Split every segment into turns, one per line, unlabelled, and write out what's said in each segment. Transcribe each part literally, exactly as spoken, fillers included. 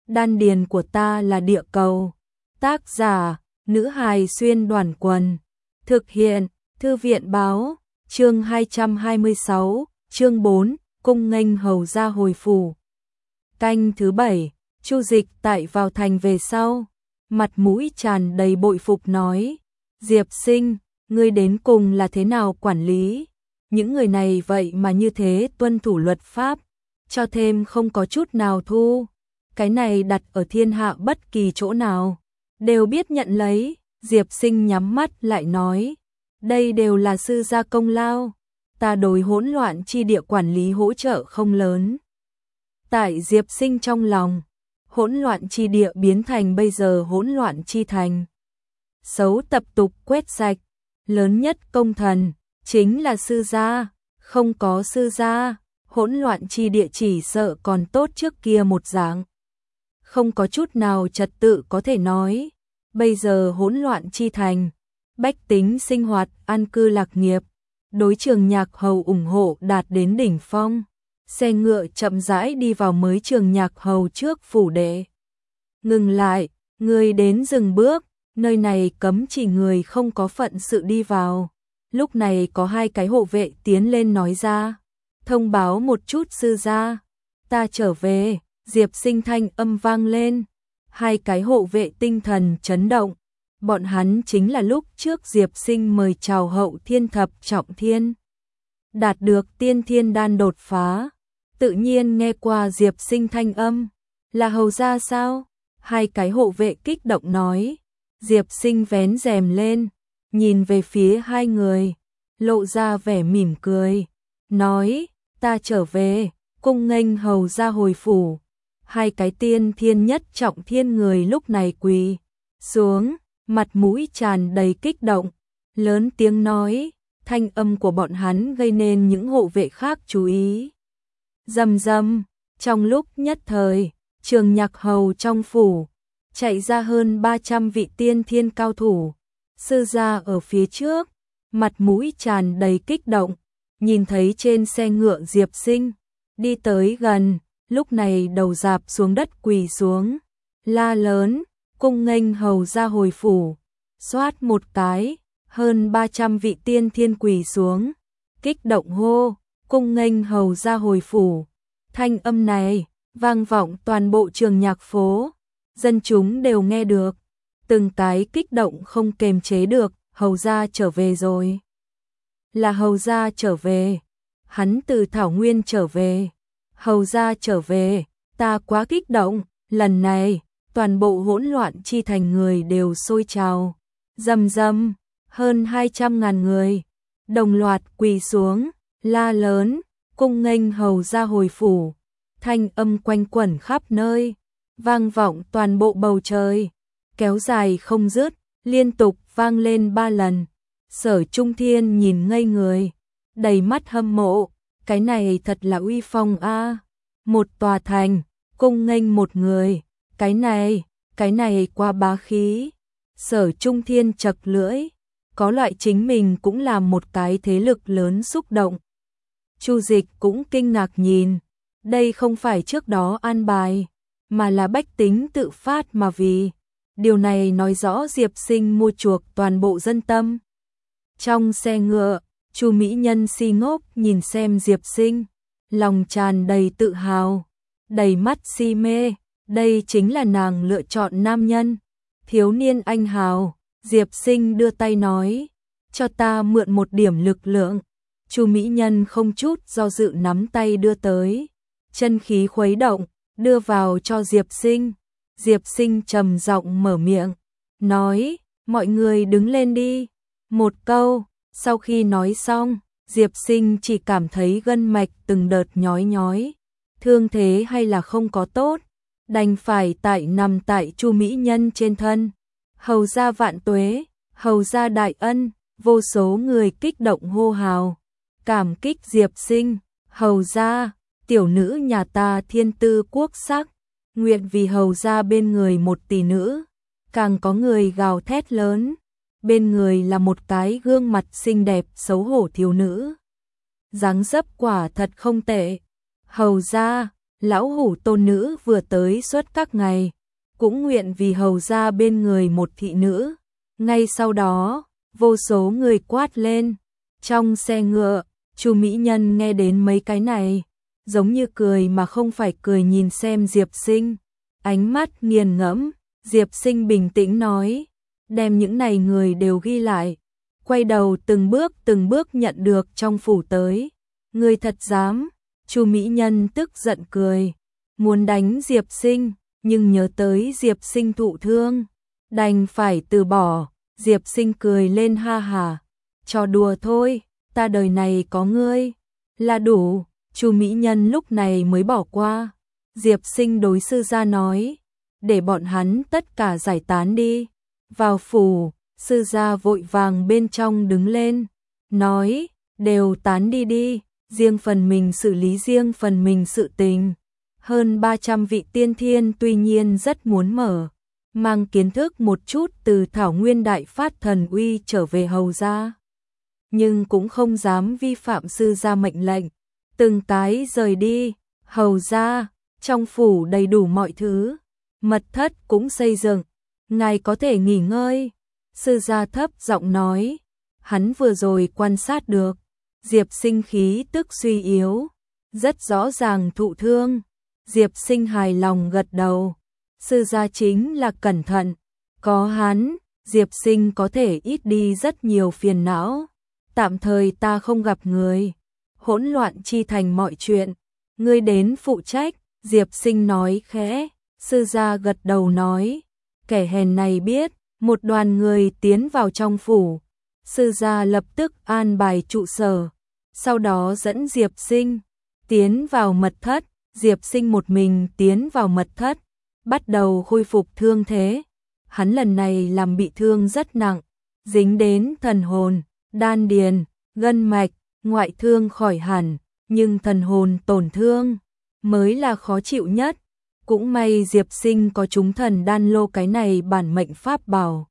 đan điền của ta là địa cầu. Tác giả, nữ hài xuyên đoàn quần. Thực hiện, thư viện báo, chương hai trăm hai mươi sáu, chương bốn, cung nghênh hầu gia hồi phủ. Canh thứ bảy, Chu Dịch tại vào thành về sau, mặt mũi tràn đầy bội phục nói, Diệp Sinh, ngươi đến cùng là thế nào quản lý? Những người này vậy mà như thế tuân thủ luật pháp, cho thêm không có chút nào thu. Cái này đặt ở thiên hạ bất kỳ chỗ nào, đều biết nhận lấy. Diệp Sinh nhắm mắt lại nói, đây đều là sư gia công lao, ta đối hỗn loạn chi địa quản lý hỗ trợ không lớn. Tại Diệp Sinh trong lòng, hỗn loạn chi địa biến thành bây giờ hỗn loạn chi thành. Xấu tập tục quét sạch, lớn nhất công thần, chính là sư gia, không có sư gia, hỗn loạn chi địa chỉ sợ còn tốt trước kia một dạng. Không có chút nào trật tự có thể nói, bây giờ hỗn loạn chi thành, bách tính sinh hoạt, an cư lạc nghiệp, đối trường nhạc hầu ủng hộ đạt đến đỉnh phong. Xe ngựa chậm rãi đi vào mới trường nhạc hầu trước phủ đệ. Ngừng lại, người đến dừng bước, nơi này cấm chỉ người không có phận sự đi vào. Lúc này có hai cái hộ vệ tiến lên nói ra, thông báo một chút sư gia, ta trở về. Diệp Sinh thanh âm vang lên, hai cái hộ vệ tinh thần chấn động, bọn hắn chính là lúc trước Diệp Sinh mời chào hậu thiên thập trọng thiên, đạt được tiên thiên đan đột phá, tự nhiên nghe qua Diệp Sinh thanh âm, là hầu gia sao? Hai cái hộ vệ kích động nói. Diệp Sinh vén rèm lên, nhìn về phía hai người, lộ ra vẻ mỉm cười, nói, ta trở về, cung nghênh hầu gia hồi phủ. Hai cái tiên thiên nhất trọng thiên người lúc này quỳ xuống, mặt mũi tràn đầy kích động, lớn tiếng nói, thanh âm của bọn hắn gây nên những hộ vệ khác chú ý. Rầm rầm, trong lúc nhất thời, trường nhạc hầu trong phủ, chạy ra hơn ba trăm vị tiên thiên cao thủ, sư gia ở phía trước, mặt mũi tràn đầy kích động, nhìn thấy trên xe ngựa Diệp Sinh, đi tới gần. Lúc này đầu dạp xuống đất quỳ xuống, la lớn, cung nghênh hầu gia hồi phủ, xoát một cái, hơn ba trăm vị tiên thiên quỳ xuống, kích động hô, cung nghênh hầu gia hồi phủ. Thanh âm này, vang vọng toàn bộ trường nhạc phố, dân chúng đều nghe được, từng cái kích động không kềm chế được, hầu gia trở về rồi. Là hầu gia trở về, hắn từ Thảo Nguyên trở về. Hầu gia trở về, ta quá kích động, lần này, toàn bộ hỗn loạn chi thành người đều sôi trào, rầm rầm, hơn hai trăm ngàn người, đồng loạt quỳ xuống, la lớn, cung nghênh hầu gia hồi phủ, thanh âm quanh quẩn khắp nơi, vang vọng toàn bộ bầu trời, kéo dài không dứt, liên tục vang lên ba lần. Sở Trung Thiên nhìn ngây người, đầy mắt hâm mộ. Cái này thật là uy phong a, à. Một tòa thành, cung nghênh một người, cái này, cái này quá bá khí. Sở Trung Thiên chật lưỡi, có loại chính mình cũng là một cái thế lực lớn xúc động. Chu Dịch cũng kinh ngạc nhìn, đây không phải trước đó an bài, mà là bách tính tự phát mà vì. Điều này nói rõ Diệp Sinh mua chuộc toàn bộ dân tâm. Trong xe ngựa, Chu mỹ nhân si ngốc nhìn xem Diệp Sinh, lòng tràn đầy tự hào, đầy mắt si mê, đây chính là nàng lựa chọn nam nhân, thiếu niên anh hào. Diệp Sinh đưa tay nói, cho ta mượn một điểm lực lượng. Chu mỹ nhân không chút do dự nắm tay đưa tới, chân khí khuấy động, đưa vào cho Diệp Sinh. Diệp Sinh trầm giọng mở miệng, nói, mọi người đứng lên đi. Một câu. Sau khi nói xong, Diệp Sinh chỉ cảm thấy gân mạch từng đợt nhói nhói, thương thế hay là không có tốt, đành phải tại nằm tại Chu mỹ nhân trên thân. Hầu gia vạn tuế, hầu gia đại ân, vô số người kích động hô hào, cảm kích Diệp Sinh, hầu gia, tiểu nữ nhà ta thiên tư quốc sắc, nguyện vì hầu gia bên người một tỷ nữ. Càng có người gào thét lớn, bên người là một cái gương mặt xinh đẹp xấu hổ thiếu nữ. Dáng dấp quả thật không tệ. Hầu gia, lão hủ tôn nữ vừa tới xuất các ngày, cũng nguyện vì hầu ra bên người một thị nữ. Ngay sau đó, vô số người quát lên. Trong xe ngựa, Chu mỹ nhân nghe đến mấy cái này, giống như cười mà không phải cười nhìn xem Diệp Sinh, ánh mắt nghiền ngẫm. Diệp Sinh bình tĩnh nói, đem những này người đều ghi lại, quay đầu từng bước từng bước nhận được trong phủ tới. Người thật dám? Chu mỹ nhân tức giận cười, muốn đánh Diệp Sinh, nhưng nhớ tới Diệp Sinh thụ thương, đành phải từ bỏ. Diệp Sinh cười lên ha hà, trò đùa thôi, ta đời này có ngươi là đủ. Chu mỹ nhân lúc này mới bỏ qua. Diệp Sinh đối sư gia nói, để bọn hắn tất cả giải tán đi. Vào phủ, sư gia vội vàng bên trong đứng lên, nói, đều tán đi đi, riêng phần mình xử lý riêng phần mình sự tình. Hơn ba trăm vị tiên thiên tuy nhiên rất muốn mở mang kiến thức một chút từ Thảo Nguyên Đại Phát Thần Uy trở về hầu gia, nhưng cũng không dám vi phạm sư gia mệnh lệnh, từng cái rời đi. Hầu gia, trong phủ đầy đủ mọi thứ, mật thất cũng xây dựng, ngài có thể nghỉ ngơi. Sư gia thấp giọng nói, hắn vừa rồi quan sát được, Diệp Sinh khí tức suy yếu, rất rõ ràng thụ thương. Diệp Sinh hài lòng gật đầu, sư gia chính là cẩn thận, có hắn, Diệp Sinh có thể ít đi rất nhiều phiền não. Tạm thời ta không gặp người, hỗn loạn chi thành mọi chuyện, ngươi đến phụ trách. Diệp Sinh nói khẽ. Sư gia gật đầu nói, kẻ hèn này biết. Một đoàn người tiến vào trong phủ, sư gia lập tức an bài trụ sở, sau đó dẫn Diệp Sinh tiến vào mật thất. Diệp Sinh một mình tiến vào mật thất, bắt đầu khôi phục thương thế. Hắn lần này làm bị thương rất nặng, dính đến thần hồn, đan điền, gân mạch, ngoại thương khỏi hẳn, nhưng thần hồn tổn thương mới là khó chịu nhất. Cũng may Diệp Sinh có trúng thần đan lô cái này bản mệnh pháp bảo.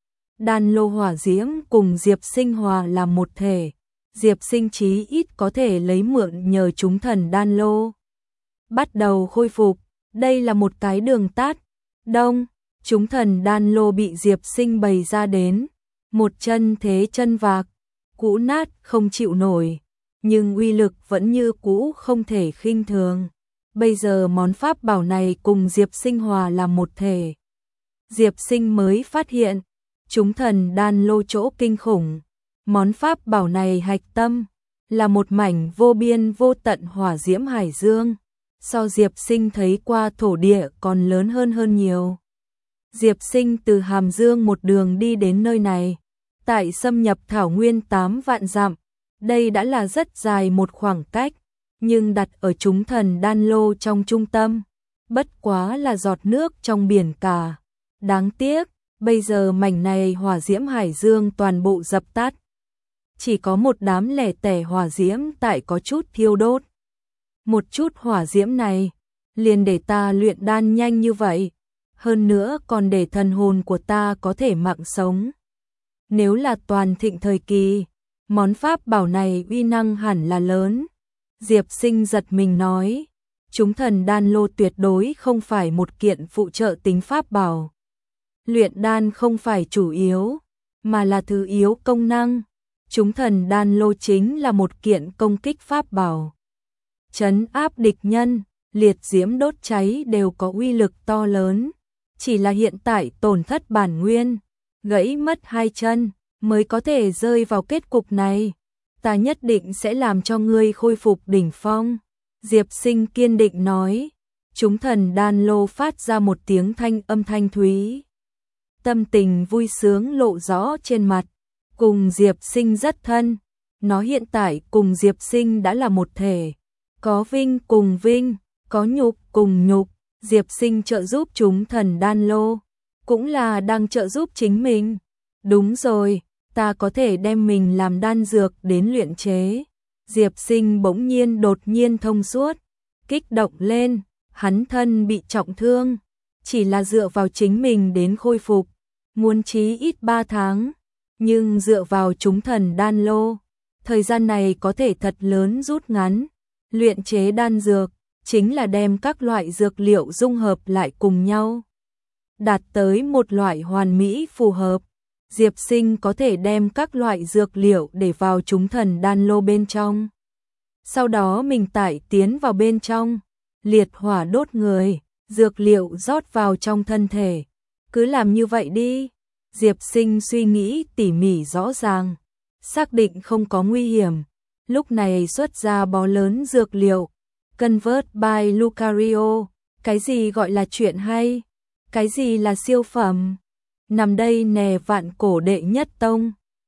Đan lô hỏa diễm cùng Diệp Sinh hòa làm một thể, Diệp Sinh chí ít có thể lấy mượn nhờ trúng thần đan lô. Bắt đầu khôi phục, đây là một cái đường tắt. Đông, trúng thần đan lô bị Diệp Sinh bày ra đến, một chân thế chân vạc, cũ nát không chịu nổi, nhưng uy lực vẫn như cũ không thể khinh thường. Bây giờ món pháp bảo này cùng Diệp Sinh hòa làm một thể. Diệp Sinh mới phát hiện, trúng thần đan lô chỗ kinh khủng. Món pháp bảo này hạch tâm là một mảnh vô biên vô tận hỏa diễm hải dương, so Diệp Sinh thấy qua thổ địa còn lớn hơn hơn nhiều. Diệp Sinh từ Hàm Dương một đường đi đến nơi này, tại xâm nhập Thảo Nguyên tám vạn dặm, đây đã là rất dài một khoảng cách, nhưng đặt ở trúng thần đan lô trong trung tâm, bất quá là giọt nước trong biển cả. Đáng tiếc, bây giờ mảnh này hỏa diễm hải dương toàn bộ dập tắt. Chỉ có một đám lẻ tẻ hỏa diễm tại có chút thiêu đốt. Một chút hỏa diễm này, liền để ta luyện đan nhanh như vậy, hơn nữa còn để thần hồn của ta có thể mạng sống. Nếu là toàn thịnh thời kỳ, món pháp bảo này uy năng hẳn là lớn. Diệp Sinh giật mình nói, trúng thần đan lô tuyệt đối không phải một kiện phụ trợ tính pháp bảo. Luyện đan không phải chủ yếu, mà là thứ yếu công năng. Trúng thần đan lô chính là một kiện công kích pháp bảo. Trấn áp địch nhân, liệt diễm đốt cháy đều có uy lực to lớn. Chỉ là hiện tại tổn thất bản nguyên, gãy mất hai chân, mới có thể rơi vào kết cục này. Ta nhất định sẽ làm cho ngươi khôi phục đỉnh phong. Diệp Sinh kiên định nói. Trúng thần đan lô phát ra một tiếng thanh âm thanh thúy. Tâm tình vui sướng lộ rõ trên mặt, cùng Diệp Sinh rất thân. Nó hiện tại cùng Diệp Sinh đã là một thể. Có vinh cùng vinh, có nhục cùng nhục. Diệp Sinh trợ giúp chúng thần đan lô, cũng là đang trợ giúp chính mình. Đúng rồi, ta có thể đem mình làm đan dược đến luyện chế. Diệp Sinh bỗng nhiên đột nhiên thông suốt, kích động lên, hắn thân bị trọng thương, chỉ là dựa vào chính mình đến khôi phục, muốn chí ít ba tháng, nhưng dựa vào chúng thần đan lô, thời gian này có thể thật lớn rút ngắn, luyện chế đan dược, chính là đem các loại dược liệu dung hợp lại cùng nhau, đạt tới một loại hoàn mỹ phù hợp. Diệp Sinh có thể đem các loại dược liệu để vào chúng thần đan lô bên trong. Sau đó mình tải tiến vào bên trong, liệt hỏa đốt người, dược liệu rót vào trong thân thể. Cứ làm như vậy đi. Diệp Sinh suy nghĩ tỉ mỉ rõ ràng, xác định không có nguy hiểm. Lúc này xuất ra bó lớn dược liệu, Convert by Lucario. Cái gì gọi là chuyện hay? Cái gì là siêu phẩm? Nằm đây nè vạn cổ đệ nhất tông.